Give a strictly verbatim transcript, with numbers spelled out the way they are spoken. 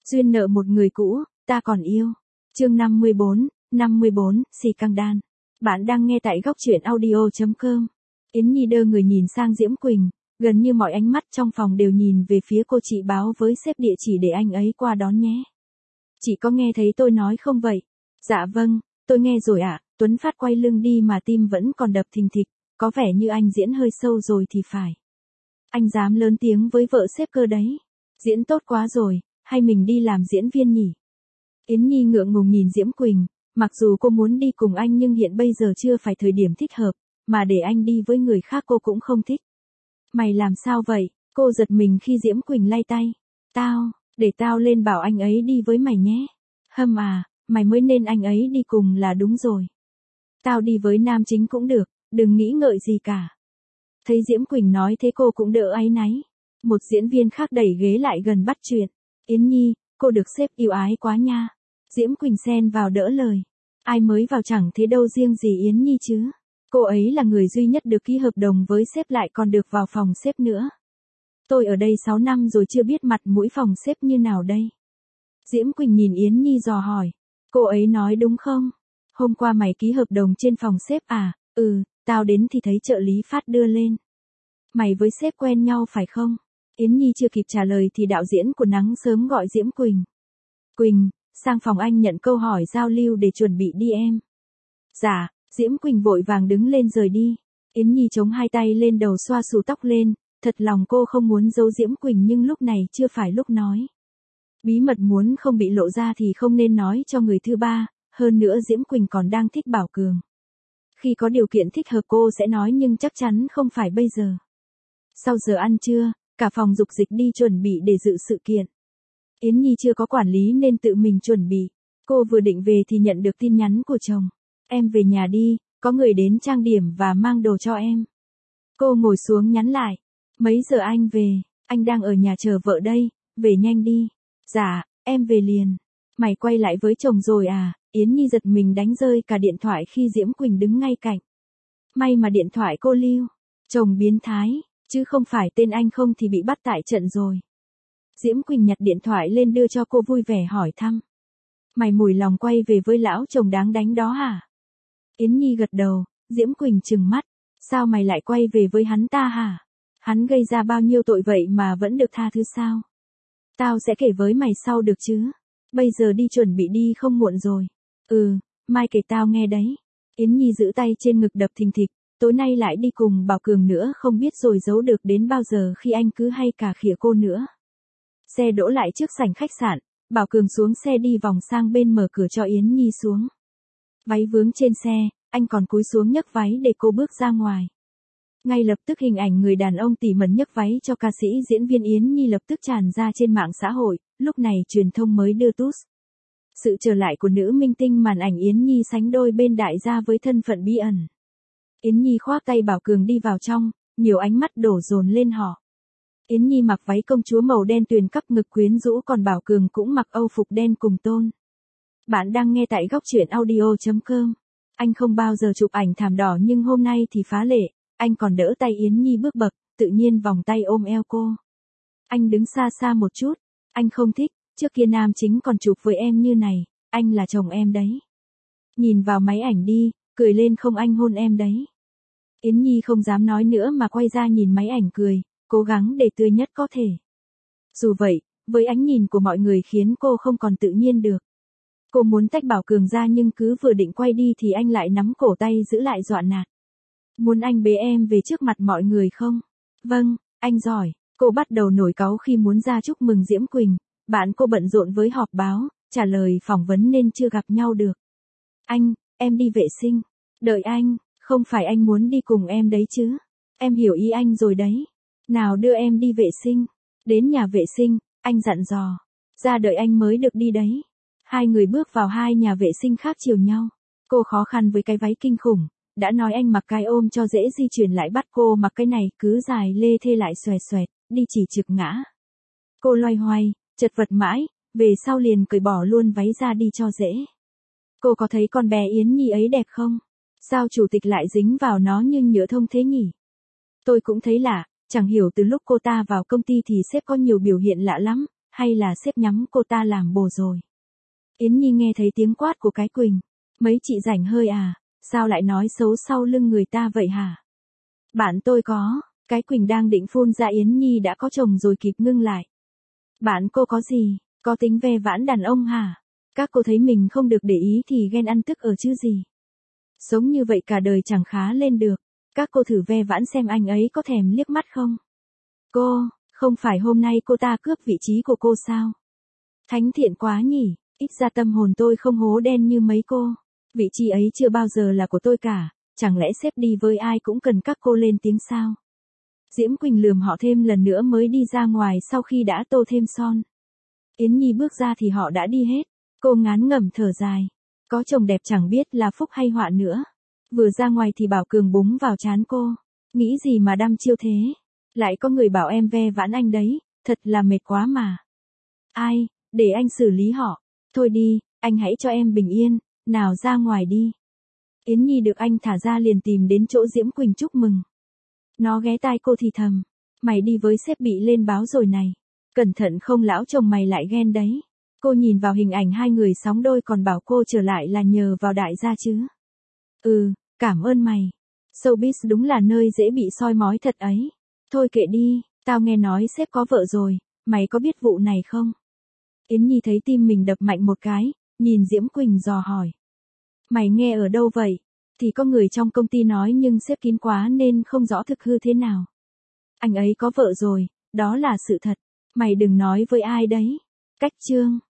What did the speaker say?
Duyên nợ một người cũ, ta còn yêu. Chương năm mươi bốn, năm mươi bốn, xì căng đan. Bạn đang nghe tại góc truyện audio chấm com. Yến Nhi đơ người nhìn sang Diễm Quỳnh, gần như mọi ánh mắt trong phòng đều nhìn về phía cô. Chị báo với sếp địa chỉ để anh ấy qua đón nhé. Chị có nghe thấy tôi nói không vậy? Dạ vâng, tôi nghe rồi ạ. Tuấn Phát quay lưng đi mà tim vẫn còn đập thình thịch, có vẻ như anh diễn hơi sâu rồi thì phải. Anh dám lớn tiếng với vợ sếp cơ đấy. Diễn tốt quá rồi, hay mình đi làm diễn viên nhỉ? Yến Nhi ngượng ngùng nhìn Diễm Quỳnh, mặc dù cô muốn đi cùng anh nhưng hiện bây giờ chưa phải thời điểm thích hợp, mà để anh đi với người khác cô cũng không thích. Mày làm sao vậy? Cô giật mình khi Diễm Quỳnh lay tay. Tao, để tao lên bảo anh ấy đi với mày nhé. Hâm à, mày mới nên anh ấy đi cùng là đúng rồi. Tao đi với nam chính cũng được, đừng nghĩ ngợi gì cả. Thấy Diễm Quỳnh nói thế cô cũng đỡ áy náy. Một diễn viên khác đẩy ghế lại gần bắt chuyện. Yến Nhi, cô được sếp yêu ái quá nha. Diễm Quỳnh xen vào đỡ lời. Ai mới vào chẳng thế đâu, riêng gì Yến Nhi chứ. Cô ấy là người duy nhất được ký hợp đồng với sếp lại còn được vào phòng sếp nữa. Tôi ở đây sáu năm rồi chưa biết mặt mũi phòng sếp như nào đây. Diễm Quỳnh nhìn Yến Nhi dò hỏi. Cô ấy nói đúng không? Hôm qua mày ký hợp đồng trên phòng sếp à? Ừ, tao đến thì thấy trợ lý Phát đưa lên. Mày với sếp quen nhau phải không? Yến Nhi chưa kịp trả lời thì đạo diễn của Nắng Sớm gọi Diễm Quỳnh. Quỳnh, sang phòng anh nhận câu hỏi giao lưu để chuẩn bị đi em. Dạ, Diễm Quỳnh vội vàng đứng lên rời đi. Yến Nhi chống hai tay lên đầu xoa xù tóc lên, thật lòng cô không muốn giấu Diễm Quỳnh nhưng lúc này chưa phải lúc nói. Bí mật muốn không bị lộ ra thì không nên nói cho người thứ ba, hơn nữa Diễm Quỳnh còn đang thích Bảo Cường. Khi có điều kiện thích hợp cô sẽ nói nhưng chắc chắn không phải bây giờ. Sau giờ ăn trưa, cả phòng dục dịch đi chuẩn bị để dự sự kiện. Yến Nhi chưa có quản lý nên tự mình chuẩn bị. Cô vừa định về thì nhận được tin nhắn của chồng. Em về nhà đi, có người đến trang điểm và mang đồ cho em. Cô ngồi xuống nhắn lại. Mấy giờ anh về? Anh đang ở nhà chờ vợ đây, về nhanh đi. Dạ, em về liền. Mày quay lại với chồng rồi à? Yến Nhi giật mình đánh rơi cả điện thoại khi Diễm Quỳnh đứng ngay cạnh. May mà điện thoại cô lưu. Chồng biến thái, chứ không phải tên anh không thì bị bắt tại trận rồi. Diễm Quỳnh nhặt điện thoại lên đưa cho cô vui vẻ hỏi thăm. Mày mùi lòng quay về với lão chồng đáng đánh đó hả? Yến Nhi gật đầu, Diễm Quỳnh trừng mắt. Sao mày lại quay về với hắn ta hả? Hắn gây ra bao nhiêu tội vậy mà vẫn được tha thứ sao? Tao sẽ kể với mày sau được chứ? Bây giờ đi chuẩn bị đi không muộn rồi. Ừ, mai kể tao nghe đấy. Yến Nhi giữ tay trên ngực đập thình thịch. Tối nay lại đi cùng Bảo Cường nữa, không biết rồi giấu được đến bao giờ khi anh cứ hay cà khịa cô nữa. Xe đỗ lại trước sảnh khách sạn, Bảo Cường xuống xe đi vòng sang bên mở cửa cho Yến Nhi xuống. Váy vướng trên xe, anh còn cúi xuống nhấc váy để cô bước ra ngoài. Ngay lập tức hình ảnh người đàn ông tỉ mẩn nhấc váy cho ca sĩ diễn viên Yến Nhi lập tức tràn ra trên mạng xã hội, lúc này truyền thông mới đưa tút. Sự trở lại của nữ minh tinh màn ảnh Yến Nhi sánh đôi bên đại gia với thân phận bí ẩn. Yến Nhi khoác tay Bảo Cường đi vào trong, nhiều ánh mắt đổ dồn lên họ. Yến Nhi mặc váy công chúa màu đen tuyền cắp ngực quyến rũ, còn Bảo Cường cũng mặc âu phục đen cùng tôn. Bạn đang nghe tại góc truyện audio chấm com. Anh không bao giờ chụp ảnh thảm đỏ nhưng hôm nay thì phá lệ, anh còn đỡ tay Yến Nhi bước bậc, tự nhiên vòng tay ôm eo cô. Anh đứng xa xa một chút, anh không thích, trước kia nam chính còn chụp với em như này, anh là chồng em đấy. Nhìn vào máy ảnh đi, cười lên không anh hôn em đấy. Yến Nhi không dám nói nữa mà quay ra nhìn máy ảnh cười, cố gắng để tươi nhất có thể. Dù vậy, với ánh nhìn của mọi người khiến cô không còn tự nhiên được. Cô muốn tách Bảo Cường ra nhưng cứ vừa định quay đi thì anh lại nắm cổ tay giữ lại dọa nạt. Muốn anh bế em về trước mặt mọi người không? Vâng, anh giỏi. Cô bắt đầu nổi cáu khi muốn ra chúc mừng Diễm Quỳnh. Bạn cô bận rộn với họp báo, trả lời phỏng vấn nên chưa gặp nhau được. Anh, em đi vệ sinh. Đợi anh, không phải anh muốn đi cùng em đấy chứ. Em hiểu ý anh rồi đấy. Nào đưa em đi vệ sinh. Đến nhà vệ sinh, anh dặn dò. Ra đợi anh mới được đi đấy. Hai người bước vào hai nhà vệ sinh khác chiều nhau. Cô khó khăn với cái váy kinh khủng. Đã nói anh mặc cái ôm cho dễ di chuyển lại bắt cô mặc cái này cứ dài lê thê lại xoẹt xoẹt, đi chỉ trực ngã. Cô loay hoay, chật vật mãi, về sau liền cởi bỏ luôn váy ra đi cho dễ. Cô có thấy con bé Yến Nhi ấy đẹp không? Sao chủ tịch lại dính vào nó như nhựa thông thế nhỉ? Tôi cũng thấy lạ, chẳng hiểu từ lúc cô ta vào công ty thì sếp có nhiều biểu hiện lạ lắm, hay là sếp nhắm cô ta làm bồ rồi. Yến Nhi nghe thấy tiếng quát của cái Quỳnh. Mấy chị rảnh hơi à, sao lại nói xấu sau lưng người ta vậy hả? Bạn tôi có, cái Quỳnh đang định phun ra Yến Nhi đã có chồng rồi kịp ngưng lại. Bạn cô có gì, có tính ve vãn đàn ông hả? Các cô thấy mình không được để ý thì ghen ăn tức ở chứ gì. Sống như vậy cả đời chẳng khá lên được. Các cô thử ve vãn xem anh ấy có thèm liếc mắt không? Cô, không phải hôm nay cô ta cướp vị trí của cô sao? Thánh thiện quá nhỉ, ít ra tâm hồn tôi không hố đen như mấy cô. Vị trí ấy chưa bao giờ là của tôi cả, chẳng lẽ sếp đi với ai cũng cần các cô lên tiếng sao? Diễm Quỳnh lườm họ thêm lần nữa mới đi ra ngoài sau khi đã tô thêm son. Yến Nhi bước ra thì họ đã đi hết. Cô ngán ngẩm thở dài. Có chồng đẹp chẳng biết là phúc hay họa nữa. Vừa ra ngoài thì Bảo Cường búng vào trán cô. Nghĩ gì mà đăm chiêu thế? Lại có người bảo em ve vãn anh đấy, thật là mệt quá mà. Ai, để anh xử lý họ. Thôi đi, anh hãy cho em bình yên, nào ra ngoài đi. Yến Nhi được anh thả ra liền tìm đến chỗ Diễm Quỳnh chúc mừng. Nó ghé tai cô thì thầm. Mày đi với sếp bị lên báo rồi này. Cẩn thận không lão chồng mày lại ghen đấy. Cô nhìn vào hình ảnh hai người sóng đôi còn bảo cô trở lại là nhờ vào đại gia chứ. Ừ, cảm ơn mày. Showbiz đúng là nơi dễ bị soi mói thật ấy. Thôi kệ đi, tao nghe nói sếp có vợ rồi, mày có biết vụ này không? Yến Nhi thấy tim mình đập mạnh một cái, nhìn Diễm Quỳnh dò hỏi. Mày nghe ở đâu vậy? Thì có người trong công ty nói nhưng sếp kín quá nên không rõ thực hư thế nào. Anh ấy có vợ rồi, đó là sự thật. Mày đừng nói với ai đấy. Cách chương.